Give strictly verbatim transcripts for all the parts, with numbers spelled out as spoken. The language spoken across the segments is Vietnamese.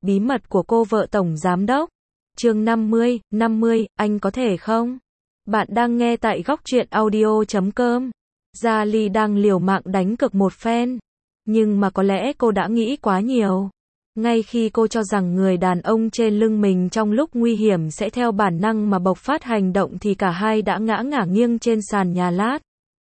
bí mật của cô vợ tổng giám đốc. Chương năm mươi, năm mươi, anh có thể không? Bạn đang nghe tại góc truyện audio chấm com. Gia Ly đang liều mạng đánh cực một phen. Nhưng mà có lẽ cô đã nghĩ quá nhiều. Ngay khi cô cho rằng người đàn ông trên lưng mình trong lúc nguy hiểm sẽ theo bản năng mà bộc phát hành động thì cả hai đã ngã ngả nghiêng trên sàn nhà lát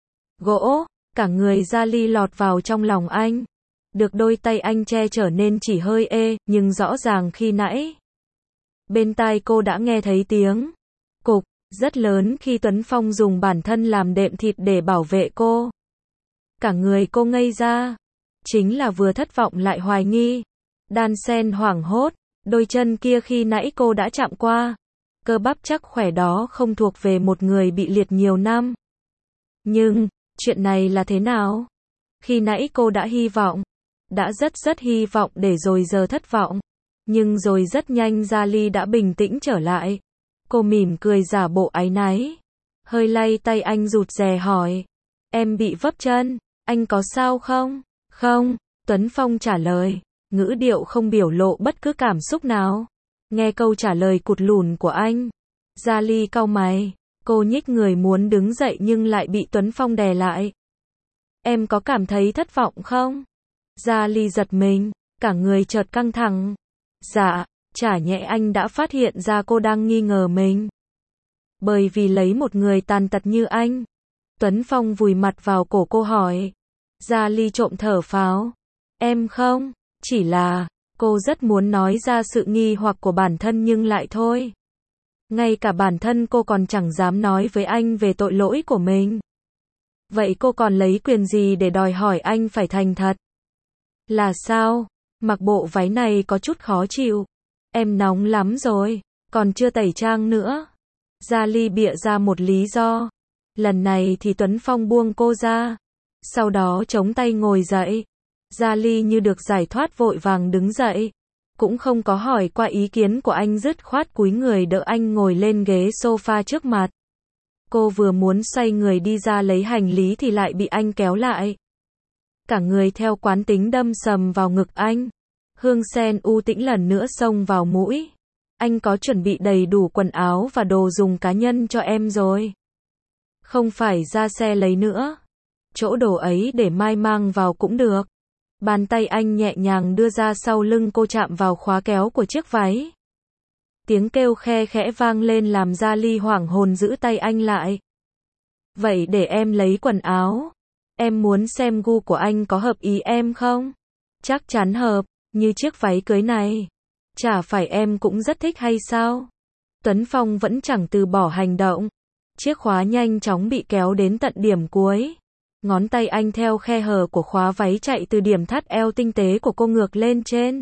gỗ. Cả người Gia Ly lọt vào trong lòng anh. Được đôi tay anh che trở nên chỉ hơi ê, nhưng rõ ràng khi nãy bên tai cô đã nghe thấy tiếng cục rất lớn khi Tuấn Phong dùng bản thân làm đệm thịt để bảo vệ cô. Cả người cô ngây ra. Chính là vừa thất vọng lại hoài nghi. Đan xen hoảng hốt. Đôi chân kia khi nãy cô đã chạm qua. Cơ bắp chắc khỏe đó không thuộc về một người bị liệt nhiều năm. Nhưng, chuyện này là thế nào? Khi nãy cô đã hy vọng. Đã rất rất hy vọng để rồi giờ thất vọng. Nhưng rồi rất nhanh Gia Ly đã bình tĩnh trở lại. Cô mỉm cười giả bộ áy náy. Hơi lay tay anh rụt rè hỏi. Em bị vấp chân, anh có sao không? Không, Tuấn Phong trả lời. Ngữ điệu không biểu lộ bất cứ cảm xúc nào. Nghe câu trả lời cụt lùn của anh. Gia Ly cau mày. Cô nhích người muốn đứng dậy nhưng lại bị Tuấn Phong đè lại. Em có cảm thấy thất vọng không? Gia Ly giật mình. Cả người chợt căng thẳng. Dạ, chả nhẽ anh đã phát hiện ra cô đang nghi ngờ mình. Bởi vì lấy một người tàn tật như anh. Tuấn Phong vùi mặt vào cổ cô hỏi. Gia Ly trộm thở phào. Em không, chỉ là, cô rất muốn nói ra sự nghi hoặc của bản thân nhưng lại thôi. Ngay cả bản thân cô còn chẳng dám nói với anh về tội lỗi của mình. Vậy cô còn lấy quyền gì để đòi hỏi anh phải thành thật? Là sao? Mặc bộ váy này có chút khó chịu. Em nóng lắm rồi, còn chưa tẩy trang nữa. Gia Ly bịa ra một lý do. Lần này thì Tuấn Phong buông cô ra. Sau đó chống tay ngồi dậy. Gia Ly như được giải thoát vội vàng đứng dậy. Cũng không có hỏi qua ý kiến của anh, dứt khoát cúi người đỡ anh ngồi lên ghế sofa trước mặt. Cô vừa muốn xoay người đi ra lấy hành lý thì lại bị anh kéo lại. Cả người theo quán tính đâm sầm vào ngực anh. Hương sen u tĩnh lần nữa xông vào mũi. Anh có chuẩn bị đầy đủ quần áo và đồ dùng cá nhân cho em rồi. Không phải ra xe lấy nữa. Chỗ đồ ấy để mai mang vào cũng được. Bàn tay anh nhẹ nhàng đưa ra sau lưng cô chạm vào khóa kéo của chiếc váy. Tiếng kêu khe khẽ vang lên làm Gia Ly hoảng hồn giữ tay anh lại. Vậy để em lấy quần áo. Em muốn xem gu của anh có hợp ý em không? Chắc chắn hợp, như chiếc váy cưới này. Chả phải em cũng rất thích hay sao? Tuấn Phong vẫn chẳng từ bỏ hành động. Chiếc khóa nhanh chóng bị kéo đến tận điểm cuối. Ngón tay anh theo khe hở của khóa váy chạy từ điểm thắt eo tinh tế của cô ngược lên trên.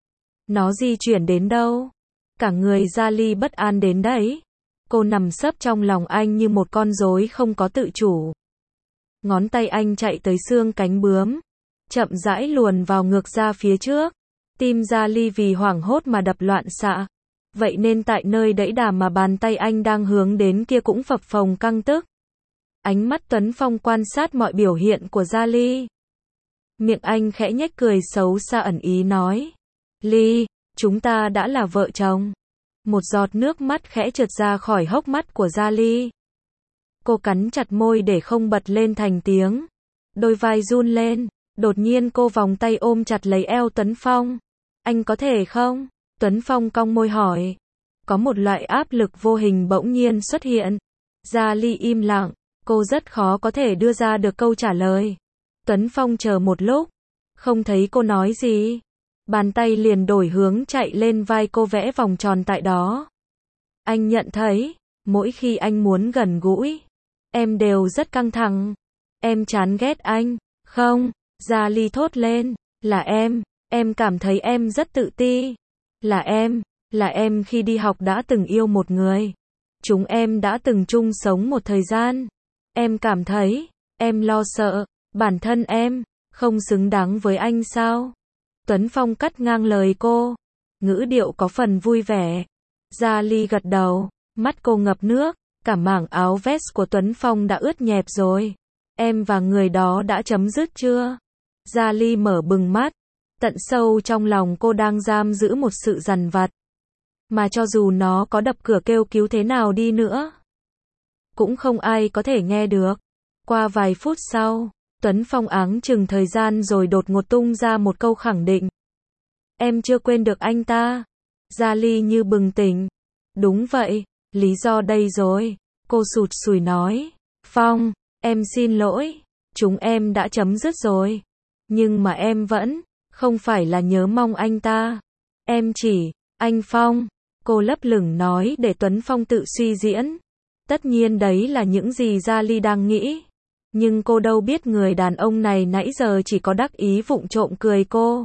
Nó di chuyển đến đâu? Cả người Gia Ly bất an đến đấy. Cô nằm sấp trong lòng anh như một con rối không có tự chủ. Ngón tay anh chạy tới xương cánh bướm. Chậm rãi luồn vào ngược ra phía trước. Tim Gia Ly vì hoảng hốt mà đập loạn xạ. Vậy nên tại nơi đẫy đà mà bàn tay anh đang hướng đến kia cũng phập phồng căng tức. Ánh mắt Tuấn Phong quan sát mọi biểu hiện của Gia Ly. Miệng anh khẽ nhếch cười xấu xa ẩn ý nói. Ly, chúng ta đã là vợ chồng. Một giọt nước mắt khẽ trượt ra khỏi hốc mắt của Gia Ly. Cô cắn chặt môi để không bật lên thành tiếng. Đôi vai run lên. Đột nhiên cô vòng tay ôm chặt lấy eo Tuấn Phong. Anh có thể không? Tuấn Phong cong môi hỏi. Có một loại áp lực vô hình bỗng nhiên xuất hiện. Gia Ly im lặng. Cô rất khó có thể đưa ra được câu trả lời. Tuấn Phong chờ một lúc. Không thấy cô nói gì. Bàn tay liền đổi hướng chạy lên vai cô vẽ vòng tròn tại đó. Anh nhận thấy. Mỗi khi anh muốn gần gũi. Em đều rất căng thẳng. Em chán ghét anh. Không. Gia Ly thốt lên. Là em. Em cảm thấy em rất tự ti. Là em. Là em khi đi học đã từng yêu một người. Chúng em đã từng chung sống một thời gian. Em cảm thấy. Em lo sợ. Bản thân em. Không xứng đáng với anh sao? Tuấn Phong cắt ngang lời cô. Ngữ điệu có phần vui vẻ. Gia Ly gật đầu. Mắt cô ngập nước. Cả mảng áo vest của Tuấn Phong đã ướt nhẹp rồi. Em và người đó đã chấm dứt chưa? Gia Ly mở bừng mắt. Tận sâu trong lòng cô đang giam giữ một sự dằn vặt. Mà cho dù nó có đập cửa kêu cứu thế nào đi nữa, cũng không ai có thể nghe được. Qua vài phút sau, Tuấn Phong áng chừng thời gian rồi đột ngột tung ra một câu khẳng định. Em chưa quên được anh ta. Gia Ly như bừng tỉnh. Đúng vậy, lý do đây rồi. Cô sụt sùi nói. Phong, em xin lỗi. Chúng em đã chấm dứt rồi. Nhưng mà em vẫn, không phải là nhớ mong anh ta. Em chỉ, anh Phong. Cô lấp lửng nói để Tuấn Phong tự suy diễn. Tất nhiên đấy là những gì Gia Ly đang nghĩ. Nhưng cô đâu biết người đàn ông này nãy giờ chỉ có đắc ý vụng trộm cười cô.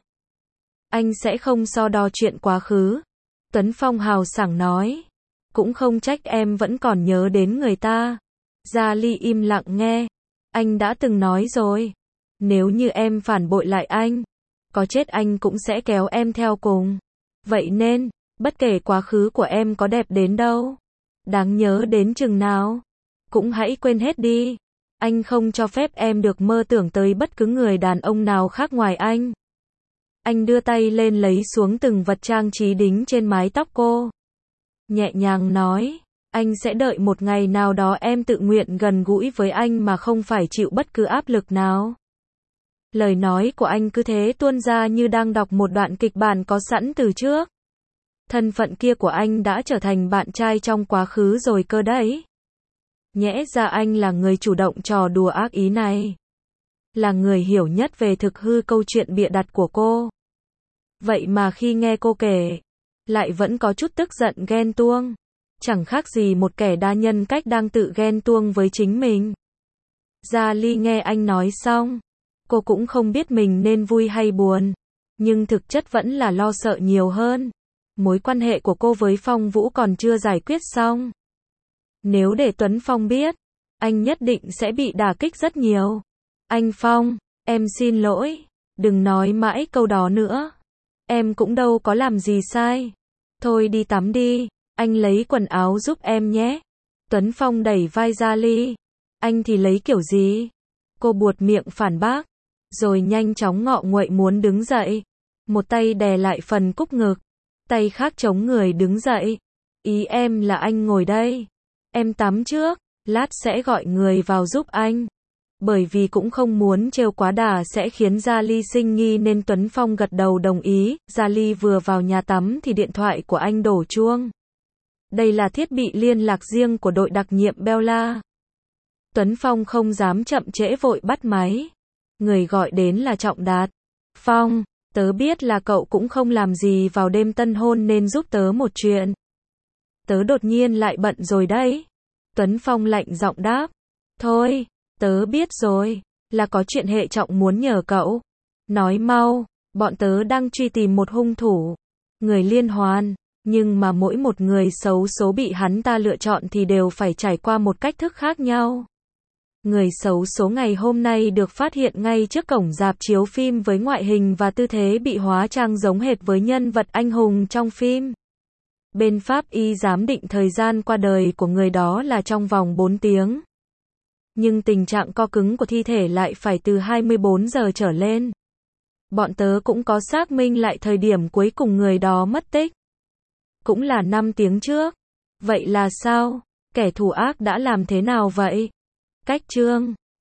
Anh sẽ không so đo chuyện quá khứ. Tuấn Phong hào sảng nói. Cũng không trách em vẫn còn nhớ đến người ta. Gia Ly im lặng nghe. Anh đã từng nói rồi. Nếu như em phản bội lại anh, có chết anh cũng sẽ kéo em theo cùng. Vậy nên, bất kể quá khứ của em có đẹp đến đâu, đáng nhớ đến chừng nào, cũng hãy quên hết đi. Anh không cho phép em được mơ tưởng tới bất cứ người đàn ông nào khác ngoài anh. Anh đưa tay lên lấy xuống từng vật trang trí đính trên mái tóc cô. Nhẹ nhàng nói, anh sẽ đợi một ngày nào đó em tự nguyện gần gũi với anh mà không phải chịu bất cứ áp lực nào. Lời nói của anh cứ thế tuôn ra như đang đọc một đoạn kịch bản có sẵn từ trước. Thân phận kia của anh đã trở thành bạn trai trong quá khứ rồi cơ đấy. Nhẽ ra anh là người chủ động trò đùa ác ý này. Là người hiểu nhất về thực hư câu chuyện bịa đặt của cô. Vậy mà khi nghe cô kể, lại vẫn có chút tức giận ghen tuông. Chẳng khác gì một kẻ đa nhân cách đang tự ghen tuông với chính mình. Gia Ly nghe anh nói xong, cô cũng không biết mình nên vui hay buồn. Nhưng thực chất vẫn là lo sợ nhiều hơn. Mối quan hệ của cô với Phong Vũ còn chưa giải quyết xong. Nếu để Tuấn Phong biết, anh nhất định sẽ bị đả kích rất nhiều. Anh Phong, em xin lỗi. Đừng nói mãi câu đó nữa. Em cũng đâu có làm gì sai. Thôi đi tắm đi. Anh lấy quần áo giúp em nhé. Tuấn Phong đẩy vai Gia Ly. Anh thì lấy kiểu gì? Cô buột miệng phản bác. Rồi nhanh chóng ngọ nguậy muốn đứng dậy. Một tay đè lại phần cúc ngực. Tay khác chống người đứng dậy. Ý em là anh ngồi đây. Em tắm trước. Lát sẽ gọi người vào giúp anh. Bởi vì cũng không muốn trêu quá đà sẽ khiến Gia Ly sinh nghi nên Tuấn Phong gật đầu đồng ý. Gia Ly vừa vào nhà tắm thì điện thoại của anh đổ chuông. Đây là thiết bị liên lạc riêng của đội đặc nhiệm Bella. Tuấn Phong không dám chậm trễ vội bắt máy. Người gọi đến là Trọng Đạt. Phong, tớ biết là cậu cũng không làm gì vào đêm tân hôn nên giúp tớ một chuyện. Tớ đột nhiên lại bận rồi đấy. Tuấn Phong lạnh giọng đáp. Thôi, tớ biết rồi, là có chuyện hệ trọng muốn nhờ cậu. Nói mau, bọn tớ đang truy tìm một hung thủ. Người liên hoàn. Nhưng mà mỗi một người xấu số bị hắn ta lựa chọn thì đều phải trải qua một cách thức khác nhau. Người xấu số ngày hôm nay được phát hiện ngay trước cổng rạp chiếu phim với ngoại hình và tư thế bị hóa trang giống hệt với nhân vật anh hùng trong phim. Bên pháp y giám định thời gian qua đời của người đó là trong vòng bốn tiếng. Nhưng tình trạng co cứng của thi thể lại phải từ hai mươi bốn giờ trở lên. Bọn tớ cũng có xác minh lại thời điểm cuối cùng người đó mất tích. Cũng là năm tiếng trước. Vậy là sao? Kẻ thù ác đã làm thế nào vậy? Cách chương